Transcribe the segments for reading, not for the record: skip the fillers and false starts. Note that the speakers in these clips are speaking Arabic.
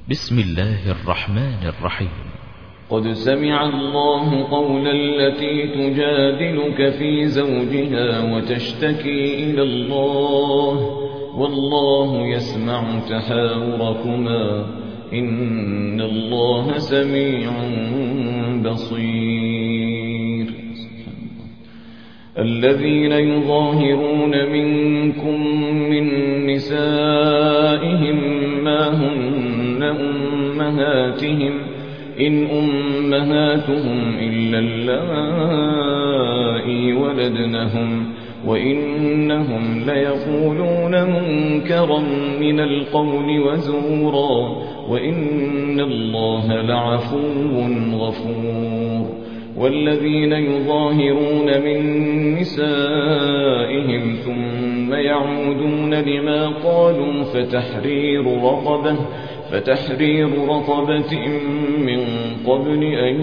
بسم الله الرحمن الرحيم. قد سمع الله قول التي تجادلك في زوجها وتشتكي إلى الله والله يسمع تحاوركما إن الله سميع بصير. الذين يظاهرون منكم من نسائهم ما هن أمهاتهم إن أمهاتهم إلا اللائي ولدنهم وإنهم ليقولون منكرا من القول وزورا وإن الله لعفو غفور. والذين يظاهرون من نسائهم ثم يعودون لما قالوا فتحرير رقبة من قبل أن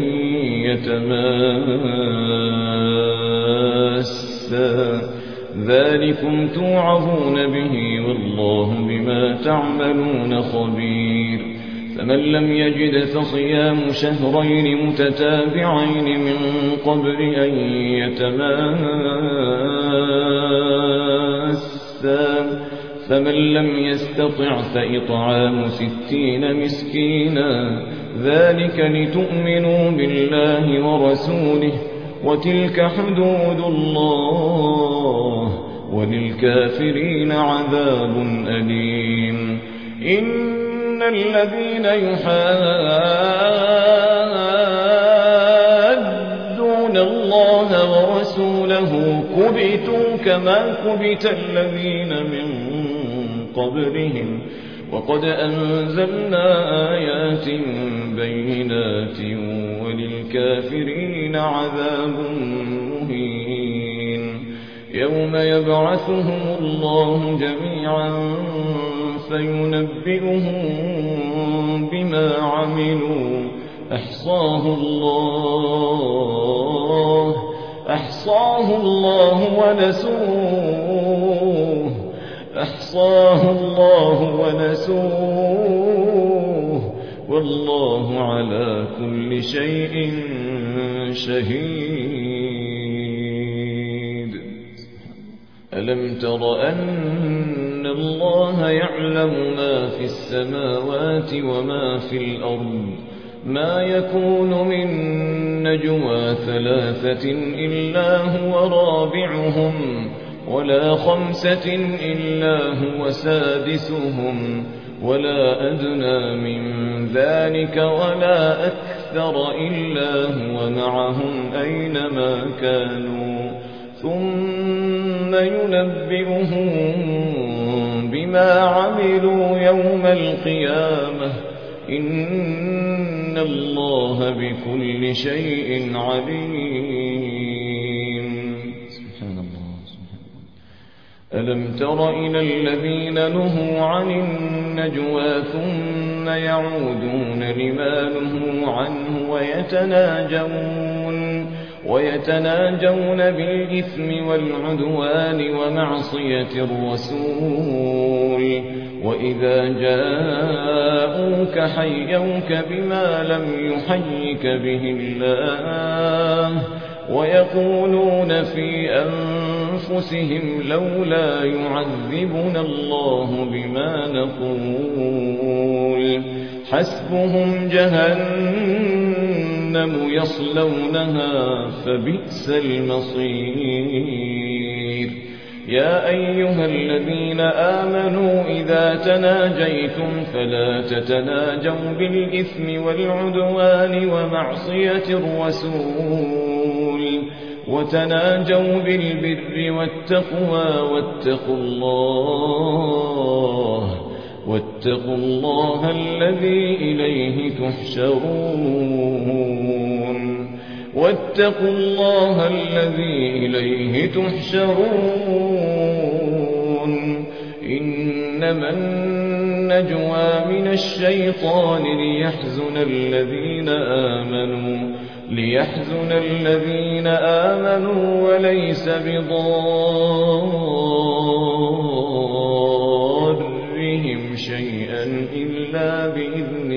يتماسا ذلكم توعظون به والله بما تعملون خبير. فمن لم يجد فصيام شهرين متتابعين من قبل أن يتماسا فمن لم يستطع فإطعام 60 مسكينا ذلك لتؤمنوا بالله ورسوله وتلك حدود الله وللكافرين عذاب أليم. إن الذين يحادون الله ورسوله كبتوا كما كبت الذين من قبلهم وقد أنزلنا آيات بينات وللكافرين عذاب مهين. يوم يبعثهم الله جميعا فينبئهم بما عملوا أحصاه الله ونسوه والله على كل شيء شهيد. ألم تر أن الله يعلم ما في السماوات وما في الأرض ما يكون من نجوى 3 إلا هو رابعهم ولا 5 إلا هو سادسهم ولا أدنى من ذلك ولا أكثر إلا هو معهم أينما كانوا ثم ينبئهم بما عملوا يوم القيامة إن الله بكل شيء عليم. سبحان الله. ألم تر إلى الذين نهوا عن النجوى ثم يعودون لما نهوا عنه ويتناجون بالإثم والعدوان ومعصية الرسول وإذا جاءوك حيوك بما لم يحيك به الله ويقولون في أنفسهم لولا يعذبنا الله بما نقول حسبهم جهنم يصلونها فبئس المصير. يا أيها الذين آمنوا إذا تناجيتم فلا تتناجوا بالإثم والعدوان ومعصية الرسول وتناجوا بالبر والتقوى واتقوا الله الذي إليه تحشرون. إنما النجوى من الشيطان ليحزن الذين آمنوا وليس بضارهم شيئا إلا إلا بإذن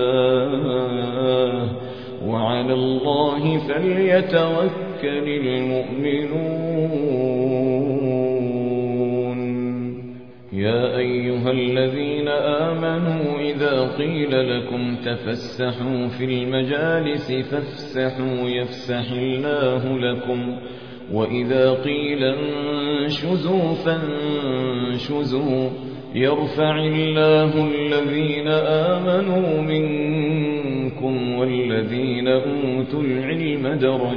الله وعلى الله فليتوكل المؤمنون يا أيها الذين آمنوا إذا قيل لكم تفسحوا في المجالس فافسحوا يفسح الله لكم وإذا قيل انشزوا فانشزوا يرفع الله الذين آمنوا منكم والذين أوتوا العلم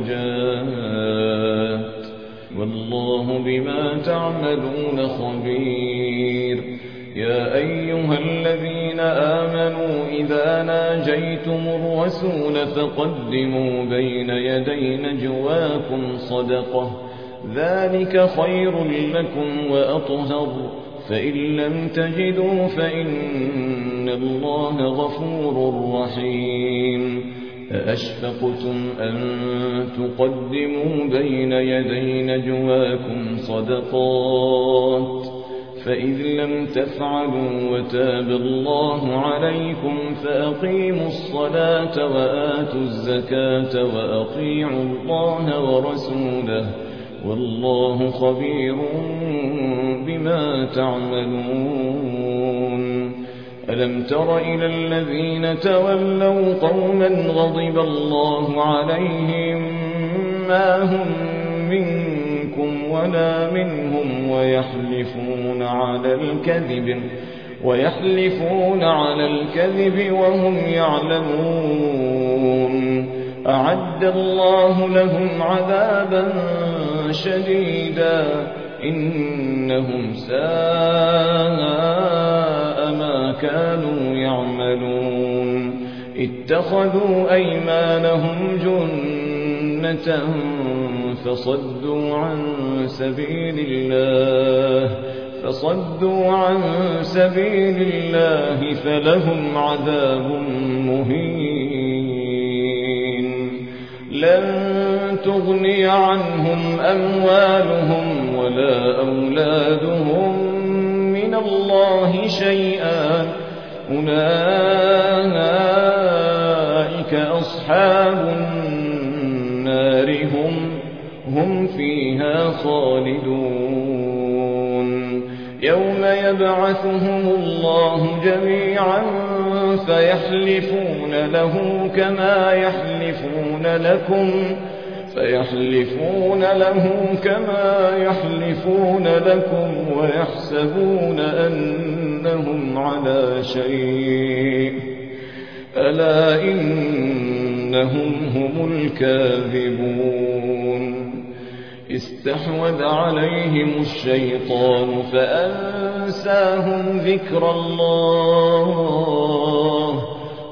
درجات والله بما تعملون خبير يا أيها الذين آمنوا إذا ناجيتم الرسول فقدموا بين يدي نجواكم صدقة ذلك خير لكم وأطهر فإن لم تجدوا فإن الله غفور رحيم أأشفقتم أن تقدموا بين يدي نجواكم صدقات فإذ لم تفعلوا وتاب الله عليكم فأقيموا الصلاة وآتوا الزكاة وأطيعوا الله ورسوله والله خبير بما تعملون ألم تر إلى الذين تولوا قوما غضب الله عليهم ما هم منكم ولا منهم ويحلفون على الكذب وهم يعلمون أعد الله لهم عذابا شديدا إنهم ساء ما كانوا يعملون اتخذوا أيمانهم جنة فصدوا عن سبيل الله فلهم عذاب مهين لن تغني عنهم أموالهم ولا أولادهم من الله شيئا أولئك أصحاب النار هم فيها خالدون يوم يبعثهم الله جميعا فيحلفون له كما يحلفون لكم ويحسبون أنهم على شيء ألا إنهم هم الكاذبون استحوذ عليهم الشيطان فأنساهم ذكر الله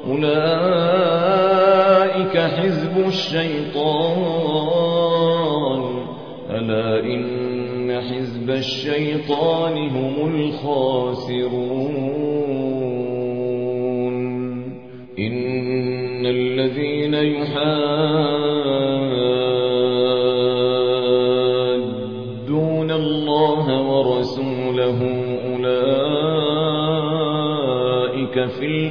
أولئك حزب الشيطان ألا إن حزب الشيطان هم الخاسرون إن الذين يحادون الله ورسوله أولئك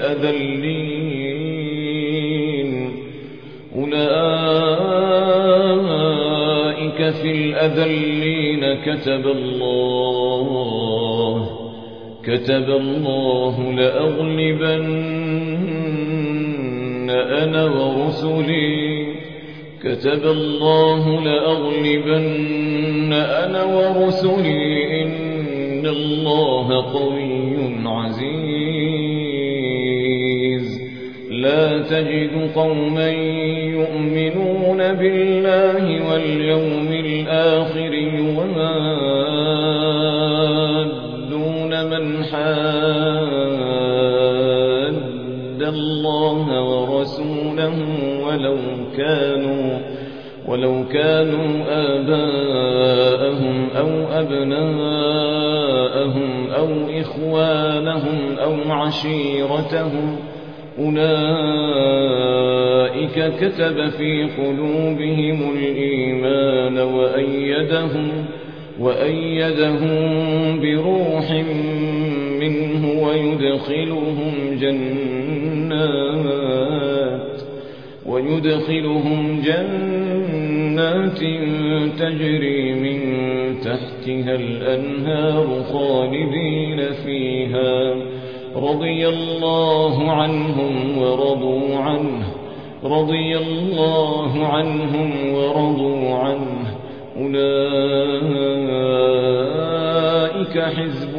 في الأذلين كتب الله لأغلبن أنا ورسلي إن الله قوي عزيز لا تجد قوما يؤمنون بالله واليوم الآخر يوادون من حاد الله ورسوله ولو كانوا آباءهم أو أبناءهم أو إخوانهم أو عشيرتهم أولئك كتب في قلوبهم الإيمان وأيدهم بروح منه ويدخلهم جنات تجري من تحتها الأنهار خالدين فيها رضي الله عنهم ورضوا عنه أولئك حزب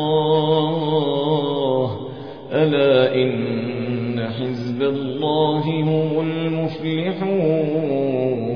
الله ألا إن حزب الله هم المفلحون.